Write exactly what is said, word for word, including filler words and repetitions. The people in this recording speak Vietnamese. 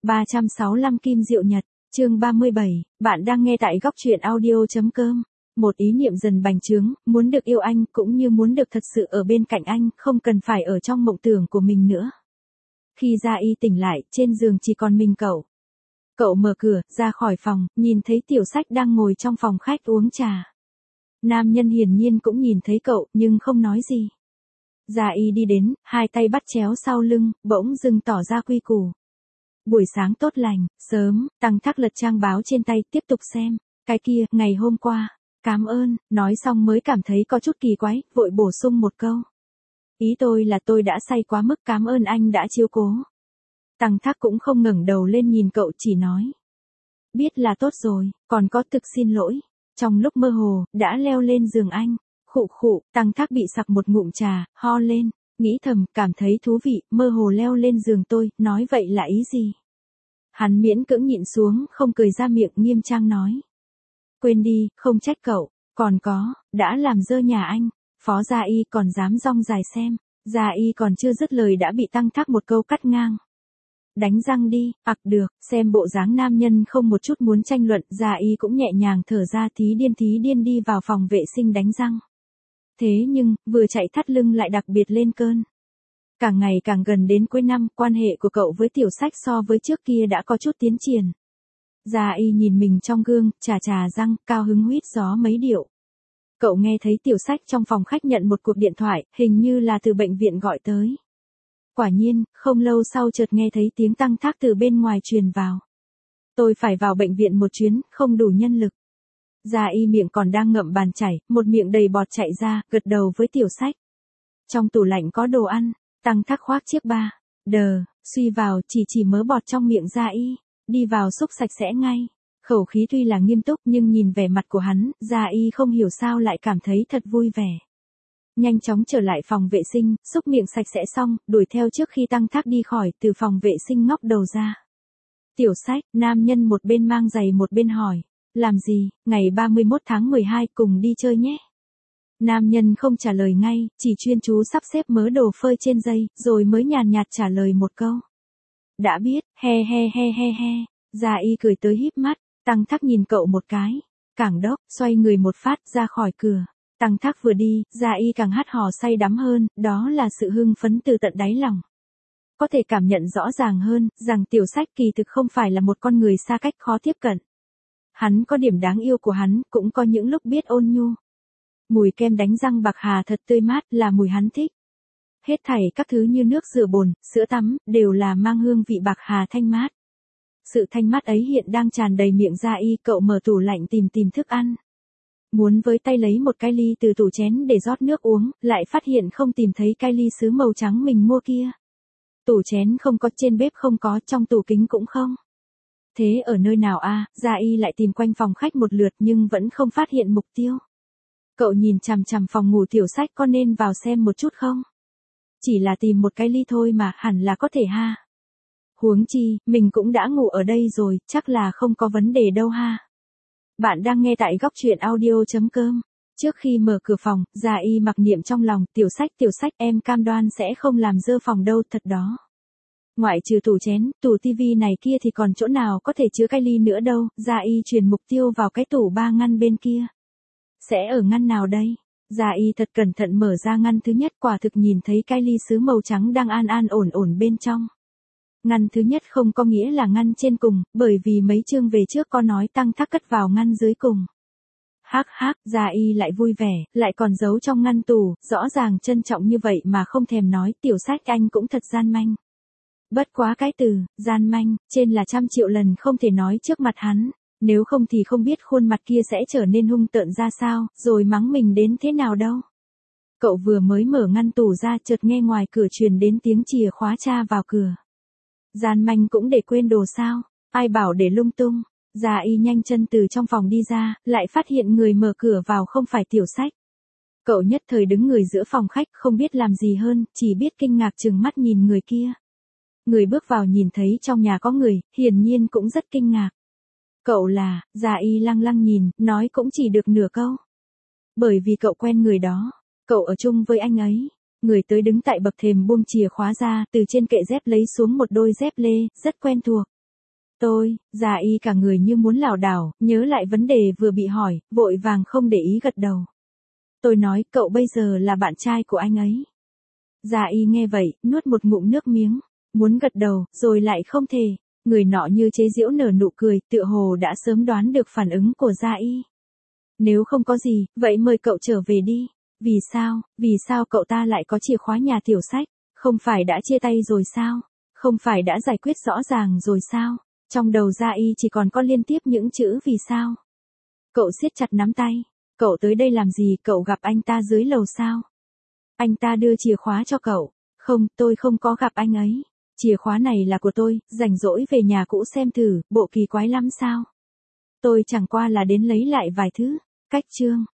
ba trăm sáu mươi lăm Kim Diệu Nhật, chương ba mươi bảy, bạn đang nghe tại góc truyện audio.com. Một ý niệm dần bành trướng, muốn được yêu anh cũng như muốn được thật sự ở bên cạnh anh, không cần phải ở trong mộng tưởng của mình nữa. Khi Gia Y tỉnh lại, trên giường chỉ còn mình cậu. Cậu mở cửa, ra khỏi phòng, nhìn thấy Tiểu Sách đang ngồi trong phòng khách uống trà. Nam nhân hiển nhiên cũng nhìn thấy cậu, nhưng không nói gì. Gia Y đi đến, hai tay bắt chéo sau lưng, bỗng dưng tỏ ra quy củ. Buổi sáng tốt lành, sớm, Tăng Thác lật trang báo trên tay, tiếp tục xem. Cái kia, ngày hôm qua. Cảm ơn, nói xong mới cảm thấy có chút kỳ quái, vội bổ sung một câu. Ý tôi là tôi đã say quá mức, cảm ơn anh đã chiếu cố. Tăng Thác cũng không ngẩng đầu lên nhìn cậu, chỉ nói. Biết là tốt rồi, còn có thực xin lỗi. Trong lúc mơ hồ, đã leo lên giường anh. Khụ khụ, Tăng Thác bị sặc một ngụm trà, ho lên, nghĩ thầm, cảm thấy thú vị, mơ hồ leo lên giường tôi, nói vậy là ý gì? Hắn miễn cưỡng nhịn xuống, không cười ra miệng, nghiêm trang nói. Quên đi, không trách cậu, còn có, đã làm dơ nhà anh, Phó Gia Y còn dám rong dài xem, Gia Y còn chưa dứt lời đã bị Tăng Thác một câu cắt ngang. Đánh răng đi, ặc được, xem bộ dáng nam nhân không một chút muốn tranh luận, Gia Y cũng nhẹ nhàng thở ra, thí điên thí điên đi vào phòng vệ sinh đánh răng. Thế nhưng, vừa chạy thắt lưng lại đặc biệt lên cơn. Càng ngày càng gần đến cuối năm, quan hệ của cậu với Tiểu Sách so với trước kia đã có chút tiến triển. Gia Y nhìn mình trong gương, chà chà răng, cao hứng huýt gió mấy điệu. Cậu nghe thấy Tiểu Sách trong phòng khách nhận một cuộc điện thoại, hình như là từ bệnh viện gọi tới. Quả nhiên, không lâu sau chợt nghe thấy tiếng Tăng Thác từ bên ngoài truyền vào. Tôi phải vào bệnh viện một chuyến, không đủ nhân lực. Gia Y miệng còn đang ngậm bàn chảy, một miệng đầy bọt chạy ra, gật đầu với Tiểu Sách. Trong tủ lạnh có đồ ăn, Tăng Thác khoác chiếc ba. Đờ, suy vào, chỉ chỉ mớ bọt trong miệng Gia Y, đi vào xúc sạch sẽ ngay. Khẩu khí tuy là nghiêm túc nhưng nhìn vẻ mặt của hắn, Gia Y không hiểu sao lại cảm thấy thật vui vẻ. Nhanh chóng trở lại phòng vệ sinh, xúc miệng sạch sẽ xong, đuổi theo trước khi Tăng Thác đi khỏi, từ phòng vệ sinh ngóc đầu ra. Tiểu Sách, nam nhân một bên mang giày một bên hỏi. Làm gì, ngày ba mươi mốt tháng mười hai cùng đi chơi nhé. Nam nhân không trả lời ngay, chỉ chuyên chú sắp xếp mớ đồ phơi trên dây, rồi mới nhàn nhạt trả lời một câu. Đã biết, he he he he he, Gia Y cười tới híp mắt, Tăng Thác nhìn cậu một cái, cảng đốc, xoay người một phát ra khỏi cửa. Tăng Thác vừa đi, Gia Y càng hát hò say đắm hơn, đó là sự hưng phấn từ tận đáy lòng. Có thể cảm nhận rõ ràng hơn, rằng Tiểu Sách kỳ thực không phải là một con người xa cách khó tiếp cận. Hắn có điểm đáng yêu của hắn, cũng có những lúc biết ôn nhu. Mùi kem đánh răng bạc hà thật tươi mát là mùi hắn thích. Hết thảy các thứ như nước rửa bồn, sữa tắm, đều là mang hương vị bạc hà thanh mát. Sự thanh mát ấy hiện đang tràn đầy miệng Gia Y, cậu mở tủ lạnh tìm tìm thức ăn. Muốn với tay lấy một cái ly từ tủ chén để rót nước uống, lại phát hiện không tìm thấy cái ly sứ màu trắng mình mua kia. Tủ chén không có, trên bếp không có, trong tủ kính cũng không. Thế ở nơi nào a? À? Gia Y lại tìm quanh phòng khách một lượt nhưng vẫn không phát hiện mục tiêu. Cậu nhìn chằm chằm phòng ngủ Tiểu Sách, có nên vào xem một chút không? Chỉ là tìm một cái ly thôi mà, hẳn là có thể ha. Huống chi, mình cũng đã ngủ ở đây rồi, chắc là không có vấn đề đâu ha. Bạn đang nghe tại góc truyện audio.com. Trước khi mở cửa phòng, Gia Y mặc niệm trong lòng, Tiểu Sách, Tiểu Sách, em cam đoan sẽ không làm dơ phòng đâu, thật đó. Ngoại trừ tủ chén, tủ tivi này kia thì còn chỗ nào có thể chứa cái ly nữa đâu, Gia Y chuyển mục tiêu vào cái tủ ba ngăn bên kia. Sẽ ở ngăn nào đây? Gia Y thật cẩn thận mở ra ngăn thứ nhất, quả thực nhìn thấy cái ly sứ màu trắng đang an an ổn ổn bên trong. Ngăn thứ nhất không có nghĩa là ngăn trên cùng, bởi vì mấy chương về trước có nói Tăng Thác cất vào ngăn dưới cùng. Hắc hắc, Gia Y lại vui vẻ, lại còn giấu trong ngăn tủ, rõ ràng trân trọng như vậy mà không thèm nói, Tiểu Sách anh cũng thật gian manh. Bất quá cái từ, gian manh, trên là trăm triệu lần không thể nói trước mặt hắn, nếu không thì không biết khuôn mặt kia sẽ trở nên hung tợn ra sao, rồi mắng mình đến thế nào đâu. Cậu vừa mới mở ngăn tủ ra, chợt nghe ngoài cửa truyền đến tiếng chìa khóa tra vào cửa. Gian manh cũng để quên đồ sao, ai bảo để lung tung. Gia Y nhanh chân từ trong phòng đi ra, lại phát hiện người mở cửa vào không phải Tiểu Sách. Cậu nhất thời đứng người giữa phòng khách, không biết làm gì hơn, chỉ biết kinh ngạc trừng mắt nhìn người kia. Người bước vào nhìn thấy trong nhà có người, hiển nhiên cũng rất kinh ngạc. Cậu là, Gia Y lăng lăng nhìn, nói cũng chỉ được nửa câu. Bởi vì cậu quen người đó, cậu ở chung với anh ấy. Người tới đứng tại bậc thềm buông chìa khóa ra, từ trên kệ dép lấy xuống một đôi dép lê, rất quen thuộc. Tôi, Gia Y cả người như muốn lảo đảo, nhớ lại vấn đề vừa bị hỏi, vội vàng không để ý gật đầu. Tôi nói, cậu bây giờ là bạn trai của anh ấy. Gia Y nghe vậy, nuốt một ngụm nước miếng, muốn gật đầu, rồi lại không thể. Người nọ như chế giễu nở nụ cười, tựa hồ đã sớm đoán được phản ứng của Gia Y. Nếu không có gì, vậy mời cậu trở về đi. Vì sao, vì sao cậu ta lại có chìa khóa nhà tiểu sách? Không phải đã chia tay rồi sao? Không phải đã giải quyết rõ ràng rồi sao? Trong đầu Gia Y chỉ còn có liên tiếp những chữ vì sao. Cậu siết chặt nắm tay. Cậu tới đây làm gì? Cậu gặp anh ta dưới lầu sao? Anh ta đưa chìa khóa cho cậu. Không, tôi không có gặp anh ấy. Chìa khóa này là của tôi, rảnh rỗi về nhà cũ xem thử, bộ kỳ quái lắm sao? Tôi chẳng qua là đến lấy lại vài thứ. Cách chương.